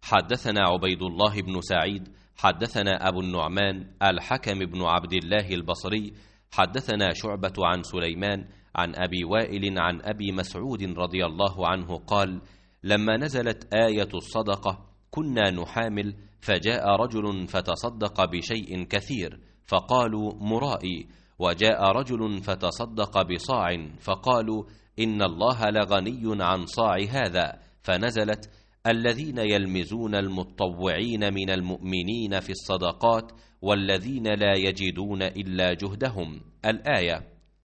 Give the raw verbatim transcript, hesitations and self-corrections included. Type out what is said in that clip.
حدثنا عبيد الله بن سعيد حدثنا أبو النعمان الحكم بن عبد الله البصري حدثنا شعبة عن سليمان عن أبي وائل عن أبي مسعود رضي الله عنه قال: لما نزلت آية الصدقة كنا نحامل، فجاء رجل فتصدق بشيء كثير فقالوا مرائي، وجاء رجل فتصدق بصاع فقالوا إن الله لغني عن صاع هذا، فنزلت: الذين يلمزون المتطوعين من المؤمنين في الصدقات والذين لا يجدون إلا جهدهم، الآية.